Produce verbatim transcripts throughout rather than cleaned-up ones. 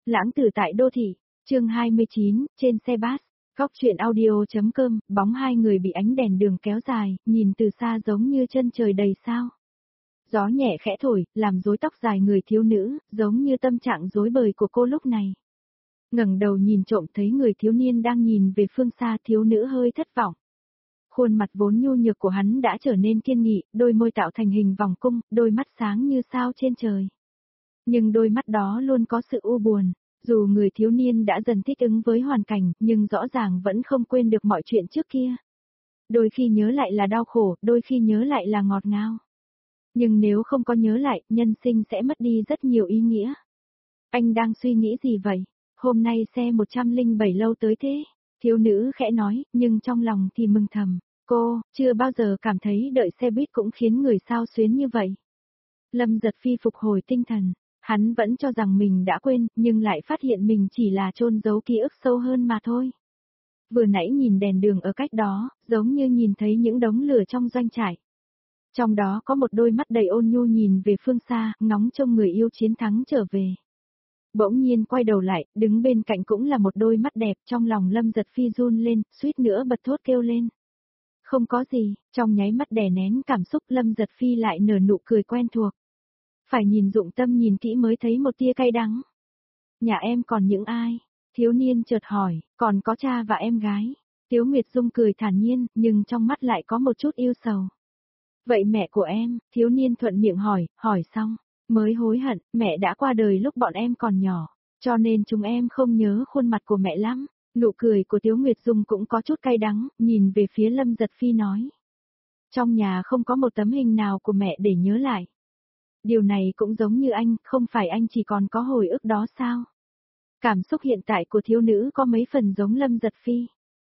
Lãng tử tại đô thị, chương hai mươi chín, trên xe bus, góc truyện audio.com, bóng hai người bị ánh đèn đường kéo dài, nhìn từ xa giống như chân trời đầy sao. Gió nhẹ khẽ thổi, làm rối tóc dài người thiếu nữ, giống như tâm trạng rối bời của cô lúc này. Ngẩng đầu nhìn trộm thấy người thiếu niên đang nhìn về phương xa, thiếu nữ hơi thất vọng. Khuôn mặt vốn nhu nhược của hắn đã trở nên kiên nghị, đôi môi tạo thành hình vòng cung, đôi mắt sáng như sao trên trời. Nhưng đôi mắt đó luôn có sự u buồn, dù người thiếu niên đã dần thích ứng với hoàn cảnh, nhưng rõ ràng vẫn không quên được mọi chuyện trước kia. Đôi khi nhớ lại là đau khổ, đôi khi nhớ lại là ngọt ngào. Nhưng nếu không có nhớ lại, nhân sinh sẽ mất đi rất nhiều ý nghĩa. Anh đang suy nghĩ gì vậy? Hôm nay xe một trăm lẻ bảy lâu tới thế? Thiếu nữ khẽ nói, nhưng trong lòng thì mừng thầm. Cô, chưa bao giờ cảm thấy đợi xe buýt cũng khiến người xao xuyến như vậy. Lâm Giật Phi phục hồi tinh thần. Hắn vẫn cho rằng mình đã quên, nhưng lại phát hiện mình chỉ là chôn giấu ký ức sâu hơn mà thôi. Vừa nãy nhìn đèn đường ở cách đó, giống như nhìn thấy những đống lửa trong doanh trại. Trong đó có một đôi mắt đầy ôn nhu nhìn về phương xa, ngóng trông người yêu chiến thắng trở về. Bỗng nhiên quay đầu lại, đứng bên cạnh cũng là một đôi mắt đẹp, trong lòng Lâm Giật Phi run lên, suýt nữa bật thốt kêu lên. Không có gì, trong nháy mắt đè nén cảm xúc Lâm Giật Phi lại nở nụ cười quen thuộc. Phải nhìn dụng tâm nhìn kỹ mới thấy một tia cay đắng. Nhà em còn những ai? Thiếu niên chợt hỏi, còn có cha và em gái. Tiếu Nguyệt Dung cười thản nhiên, nhưng trong mắt lại có một chút yêu sầu. Vậy mẹ của em, thiếu niên thuận miệng hỏi, hỏi xong, mới hối hận, mẹ đã qua đời lúc bọn em còn nhỏ, cho nên chúng em không nhớ khuôn mặt của mẹ lắm. Nụ cười của Tiếu Nguyệt Dung cũng có chút cay đắng, nhìn về phía Lâm Giật Phi nói. Trong nhà không có một tấm hình nào của mẹ để nhớ lại. Điều này cũng giống như anh, không phải anh chỉ còn có hồi ức đó sao? Cảm xúc hiện tại của thiếu nữ có mấy phần giống Lâm Giật Phi.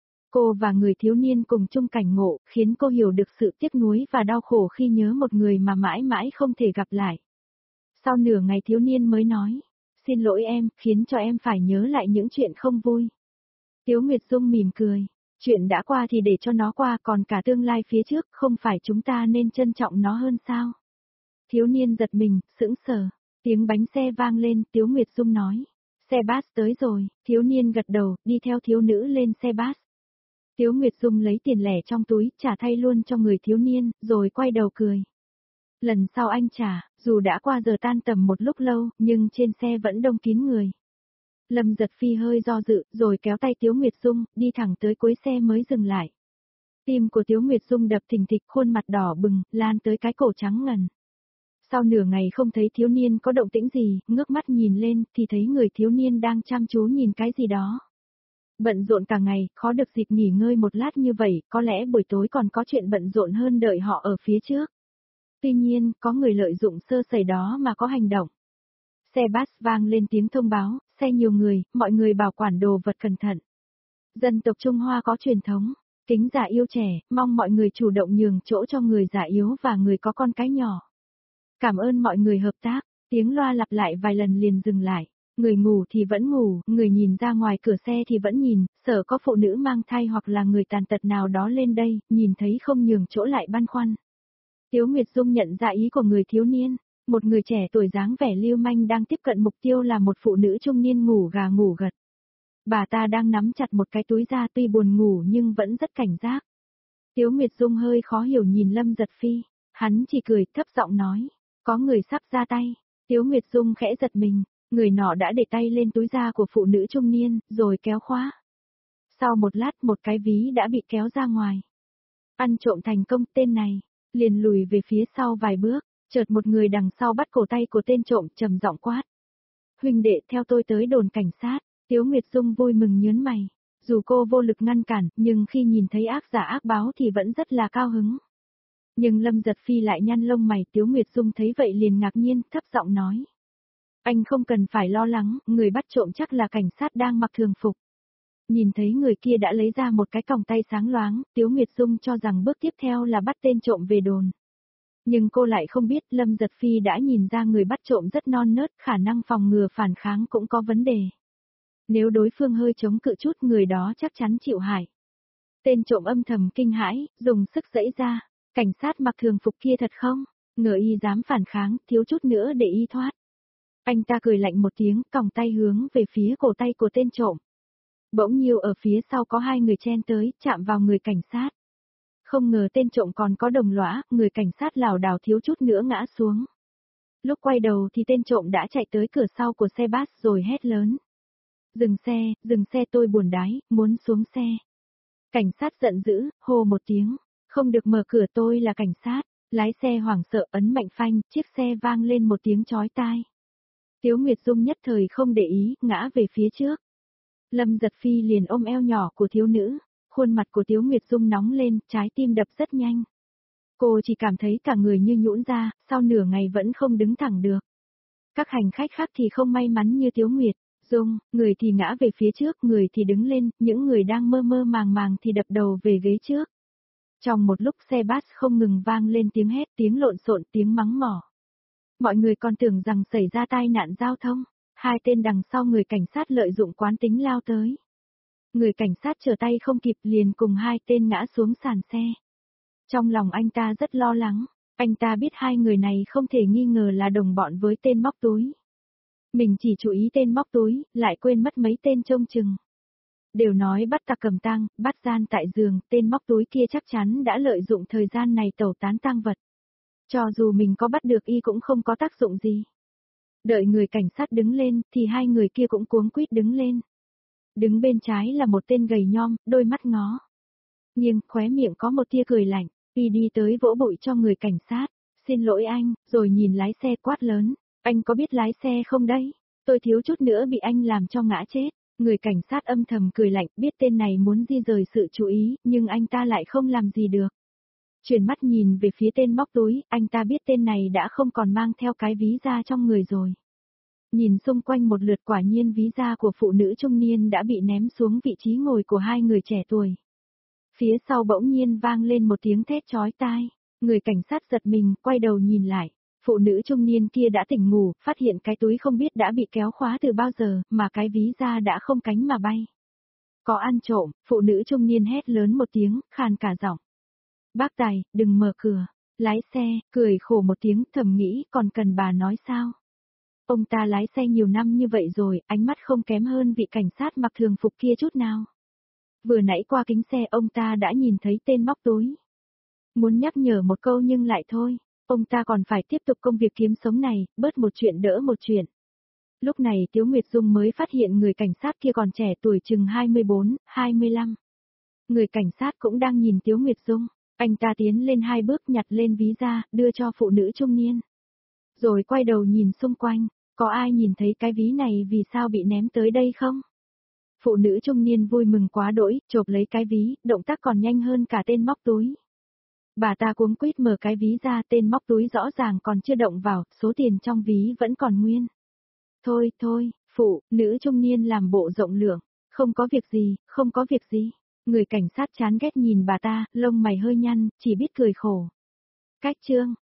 Cô và người thiếu niên cùng chung cảnh ngộ, khiến cô hiểu được sự tiếc nuối và đau khổ khi nhớ một người mà mãi mãi không thể gặp lại. Sau nửa ngày thiếu niên mới nói, xin lỗi em, khiến cho em phải nhớ lại những chuyện không vui. Tiếu Nguyệt Dung mỉm cười, chuyện đã qua thì để cho nó qua, còn cả tương lai phía trước, không phải chúng ta nên trân trọng nó hơn sao? Thiếu niên giật mình, sững sờ, tiếng bánh xe vang lên, Tiếu Nguyệt Dung nói, xe bus tới rồi, thiếu niên gật đầu, đi theo thiếu nữ lên xe bus. Tiếu Nguyệt Dung lấy tiền lẻ trong túi, trả thay luôn cho người thiếu niên, rồi quay đầu cười. Lần sau anh trả, dù đã qua giờ tan tầm một lúc lâu, nhưng trên xe vẫn đông kín người. Lâm Giật Phi hơi do dự, rồi kéo tay Tiếu Nguyệt Dung, đi thẳng tới cuối xe mới dừng lại. Tim của Tiếu Nguyệt Dung đập thình thịch, khuôn mặt đỏ bừng, lan tới cái cổ trắng ngần. Sau nửa ngày không thấy thiếu niên có động tĩnh gì, ngước mắt nhìn lên, thì thấy người thiếu niên đang chăm chú nhìn cái gì đó. Bận rộn cả ngày, khó được dịp nghỉ ngơi một lát như vậy, có lẽ buổi tối còn có chuyện bận rộn hơn đợi họ ở phía trước. Tuy nhiên, có người lợi dụng sơ sẩy đó mà có hành động. Xe bus vang lên tiếng thông báo, xe nhiều người, mọi người bảo quản đồ vật cẩn thận. Dân tộc Trung Hoa có truyền thống, kính già yêu trẻ, mong mọi người chủ động nhường chỗ cho người già yếu và người có con cái nhỏ. Cảm ơn mọi người hợp tác, tiếng loa lặp lại vài lần liền dừng lại. Người ngủ thì vẫn ngủ, người nhìn ra ngoài cửa xe thì vẫn nhìn, sợ có phụ nữ mang thai hoặc là người tàn tật nào đó lên đây, nhìn thấy không nhường chỗ lại băn khoăn. Tiếu Nguyệt Dung nhận ra ý của người thiếu niên, một người trẻ tuổi dáng vẻ lưu manh đang tiếp cận mục tiêu là một phụ nữ trung niên ngủ gà ngủ gật. Bà ta đang nắm chặt một cái túi da, tuy buồn ngủ nhưng vẫn rất cảnh giác. Tiếu Nguyệt Dung hơi khó hiểu nhìn Lâm Giật Phi, hắn chỉ cười thấp giọng nói, có người sắp ra tay. Tiếu Nguyệt Dung khẽ giật mình. Người nọ đã để tay lên túi da của phụ nữ trung niên, rồi kéo khóa. Sau một lát một cái ví đã bị kéo ra ngoài. Ăn trộm thành công, tên này, liền lùi về phía sau vài bước, chợt một người đằng sau bắt cổ tay của tên trộm trầm giọng quát. Huynh đệ theo tôi tới đồn cảnh sát, Tiếu Nguyệt Dung vui mừng nhớn mày. Dù cô vô lực ngăn cản, nhưng khi nhìn thấy ác giả ác báo thì vẫn rất là cao hứng. Nhưng Lâm Giật Phi lại nhăn lông mày, Tiếu Nguyệt Dung thấy vậy liền ngạc nhiên, thấp giọng nói. Anh không cần phải lo lắng, người bắt trộm chắc là cảnh sát đang mặc thường phục. Nhìn thấy người kia đã lấy ra một cái còng tay sáng loáng, Tiếu Nguyệt Dung cho rằng bước tiếp theo là bắt tên trộm về đồn. Nhưng cô lại không biết Lâm Giật Phi đã nhìn ra người bắt trộm rất non nớt, khả năng phòng ngừa phản kháng cũng có vấn đề. Nếu đối phương hơi chống cự chút người đó chắc chắn chịu hại. Tên trộm âm thầm kinh hãi, dùng sức giãy ra, cảnh sát mặc thường phục kia thật không? Ngờ y dám phản kháng, thiếu chút nữa để y thoát. Anh ta cười lạnh một tiếng, còng tay hướng về phía cổ tay của tên trộm. Bỗng nhiêu ở phía sau có hai người chen tới, chạm vào người cảnh sát. Không ngờ tên trộm còn có đồng lõa, người cảnh sát lảo đảo thiếu chút nữa ngã xuống. Lúc quay đầu thì tên trộm đã chạy tới cửa sau của xe bus rồi hét lớn. Dừng xe, dừng xe, tôi buồn đái, muốn xuống xe. Cảnh sát giận dữ, hô một tiếng, không được mở cửa, tôi là cảnh sát. Lái xe hoảng sợ ấn mạnh phanh, chiếc xe vang lên một tiếng chói tai. Tiếu Nguyệt Dung nhất thời không để ý, ngã về phía trước. Lâm Giật Phi liền ôm eo nhỏ của thiếu nữ, khuôn mặt của Tiếu Nguyệt Dung nóng lên, trái tim đập rất nhanh. Cô chỉ cảm thấy cả người như nhũn ra, sau nửa ngày vẫn không đứng thẳng được. Các hành khách khác thì không may mắn như Tiếu Nguyệt Dung, người thì ngã về phía trước, người thì đứng lên, những người đang mơ mơ màng màng thì đập đầu về ghế trước. Trong một lúc xe bus không ngừng vang lên tiếng hét, tiếng lộn xộn, tiếng mắng mỏ. Mọi người còn tưởng rằng xảy ra tai nạn giao thông, hai tên đằng sau người cảnh sát lợi dụng quán tính lao tới. Người cảnh sát trở tay không kịp liền cùng hai tên ngã xuống sàn xe. Trong lòng anh ta rất lo lắng, anh ta biết hai người này không thể nghi ngờ là đồng bọn với tên móc túi. Mình chỉ chú ý tên móc túi, lại quên mất mấy tên trông chừng. Đều nói bắt tặc cầm tang, bắt gian tại giường, tên móc túi kia chắc chắn đã lợi dụng thời gian này tẩu tán tang vật. Cho dù mình có bắt được y cũng không có tác dụng gì. Đợi người cảnh sát đứng lên, thì hai người kia cũng cuống quýt đứng lên. Đứng bên trái là một tên gầy nhom, đôi mắt ngó. Nhưng khóe miệng có một tia cười lạnh, y đi tới vỗ bụi cho người cảnh sát. Xin lỗi anh, rồi nhìn lái xe quát lớn. Anh có biết lái xe không đấy? Tôi thiếu chút nữa bị anh làm cho ngã chết. Người cảnh sát âm thầm cười lạnh, biết tên này muốn di rời sự chú ý, nhưng anh ta lại không làm gì được. Chuyển mắt nhìn về phía tên móc túi, anh ta biết tên này đã không còn mang theo cái ví da trong người rồi. Nhìn xung quanh một lượt, quả nhiên ví da của phụ nữ trung niên đã bị ném xuống vị trí ngồi của hai người trẻ tuổi. Phía sau bỗng nhiên vang lên một tiếng thét chói tai, người cảnh sát giật mình, quay đầu nhìn lại. Phụ nữ trung niên kia đã tỉnh ngủ, phát hiện cái túi không biết đã bị kéo khóa từ bao giờ, mà cái ví da đã không cánh mà bay. Có ăn trộm, phụ nữ trung niên hét lớn một tiếng, khàn cả giọng. Bác Tài, đừng mở cửa. Lái xe, cười khổ một tiếng, thầm nghĩ, còn cần bà nói sao? Ông ta lái xe nhiều năm như vậy rồi, ánh mắt không kém hơn vị cảnh sát mặc thường phục kia chút nào. Vừa nãy qua kính xe ông ta đã nhìn thấy tên móc túi. Muốn nhắc nhở một câu nhưng lại thôi. Ông ta còn phải tiếp tục công việc kiếm sống này, bớt một chuyện đỡ một chuyện. Lúc này Tiếu Nguyệt Dung mới phát hiện người cảnh sát kia còn trẻ tuổi chừng hai mươi bốn, hai mươi lăm. Người cảnh sát cũng đang nhìn Tiếu Nguyệt Dung, anh ta tiến lên hai bước nhặt lên ví da, đưa cho phụ nữ trung niên. Rồi quay đầu nhìn xung quanh, có ai nhìn thấy cái ví này vì sao bị ném tới đây không? Phụ nữ trung niên vui mừng quá đỗi, chộp lấy cái ví, động tác còn nhanh hơn cả tên móc túi. Bà ta cuống quýt mở cái ví ra, tên móc túi rõ ràng còn chưa động vào, số tiền trong ví vẫn còn nguyên. Thôi, thôi, phụ, nữ trung niên làm bộ rộng lượng, không có việc gì, không có việc gì. Người cảnh sát chán ghét nhìn bà ta, lông mày hơi nhăn, chỉ biết cười khổ. Cách chương,